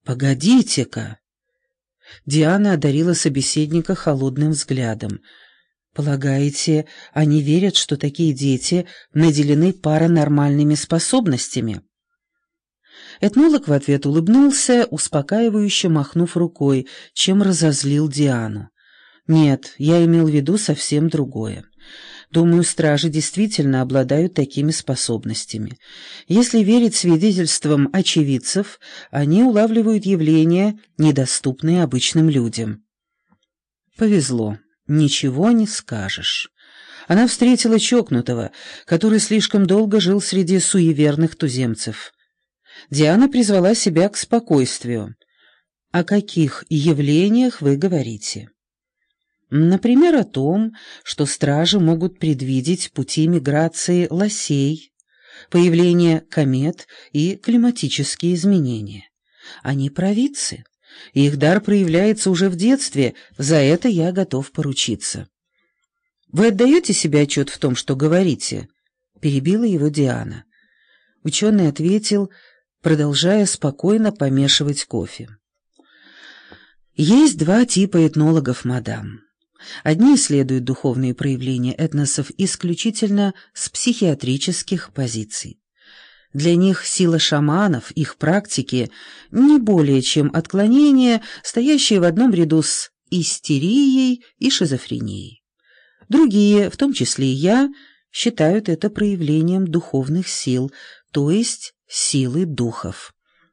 «Погодите-ка!» Диана одарила собеседника холодным взглядом. «Полагаете, они верят, что такие дети наделены паранормальными способностями?» Этнолог в ответ улыбнулся, успокаивающе махнув рукой, чем разозлил Диану. «Нет, я имел в виду совсем другое. Думаю, стражи действительно обладают такими способностями. Если верить свидетельствам очевидцев, они улавливают явления, недоступные обычным людям». Повезло, ничего не скажешь. Она встретила чокнутого, который слишком долго жил среди суеверных туземцев. Диана призвала себя к спокойствию. «О каких явлениях вы говорите?» «Например, о том, что стражи могут предвидеть пути миграции лосей, появление комет и климатические изменения. Они провидцы, и их дар проявляется уже в детстве, за это я готов поручиться». «Вы отдаете себе отчет в том, что говорите?» — перебила его Диана. Ученый ответил, продолжая спокойно помешивать кофе. «Есть два типа этнологов, мадам. Одни исследуют духовные проявления этносов исключительно с психиатрических позиций. Для них сила шаманов, их практики, не более чем отклонения, стоящие в одном ряду с истерией и шизофренией. Другие, в том числе и я, считают это проявлением духовных сил, то есть силы духов.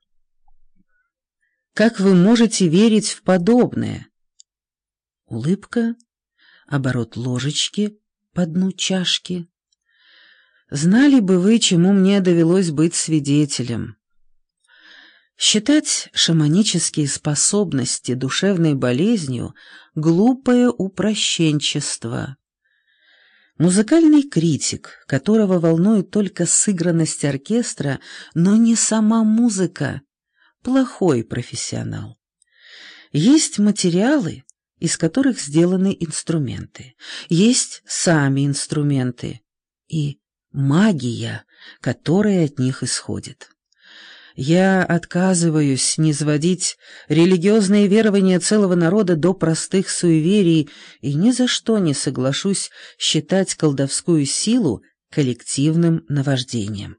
Как вы можете верить в подобное?» Улыбка, оборот ложечки по дну чашки. «Знали бы вы, чему мне довелось быть свидетелем. Считать шаманические способности душевной болезнью — глупое упрощенчество. Музыкальный критик, которого волнует только сыгранность оркестра, но не сама музыка, плохой профессионал. Есть материалы, из которых сделаны инструменты, есть сами инструменты и магия, которая от них исходит. Я отказываюсь низводить религиозные верования целого народа до простых суеверий и ни за что не соглашусь считать колдовскую силу коллективным наваждением».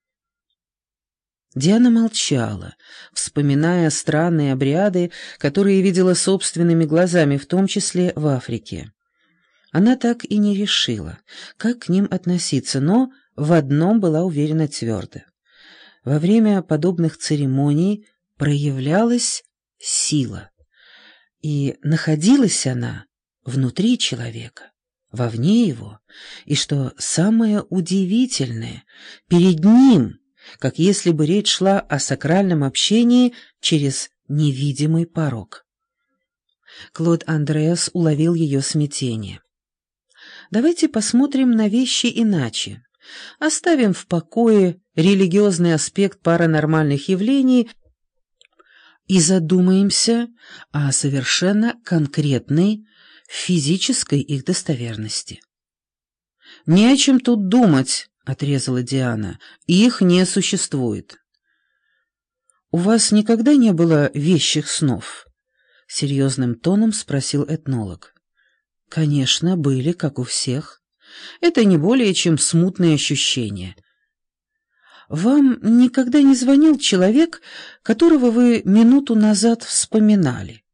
Диана молчала, вспоминая странные обряды, которые видела собственными глазами, в том числе в Африке. Она так и не решила, как к ним относиться, но в одном была уверена твердо. Во время подобных церемоний проявлялась сила, и находилась она внутри человека, вовне его, и, что самое удивительное, перед ним, как если бы речь шла о сакральном общении через невидимый порог. Клод Андреас уловил ее смятение. «Давайте посмотрим на вещи иначе. Оставим в покое религиозный аспект паранормальных явлений и задумаемся о совершенно конкретной физической их достоверности». «Не о чем тут думать», — отрезала Диана. «Их не существует». «У вас никогда не было вещих снов?» — серьезным тоном спросил этнолог. «Конечно, были, как у всех. Это не более чем смутные ощущения. Вам никогда не звонил человек, которого вы минуту назад вспоминали?»